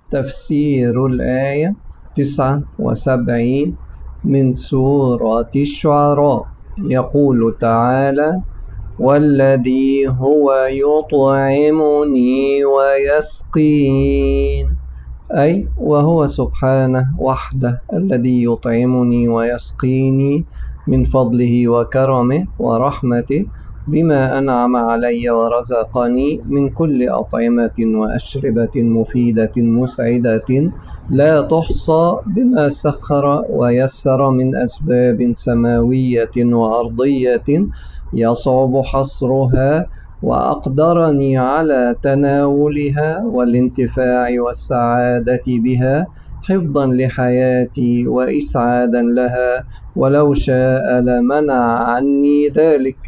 تفسير الآية 79 من سورة الشعراء. يقول تعالى: والذي هو يطعمني ويسقين، أي وهو سبحانه وحده الذي يطعمني ويسقيني من فضله وكرمه ورحمته، بما أنعم علي ورزقني من كل أطعمة وأشربة مفيدة مسعدة لا تحصى، بما سخر ويسر من أسباب سماوية وأرضية يصعب حصرها، وأقدرني على تناولها والانتفاع والسعادة بها، حفظا لحياتي وإسعادا لها، ولو شاء لمنع عني ذلك.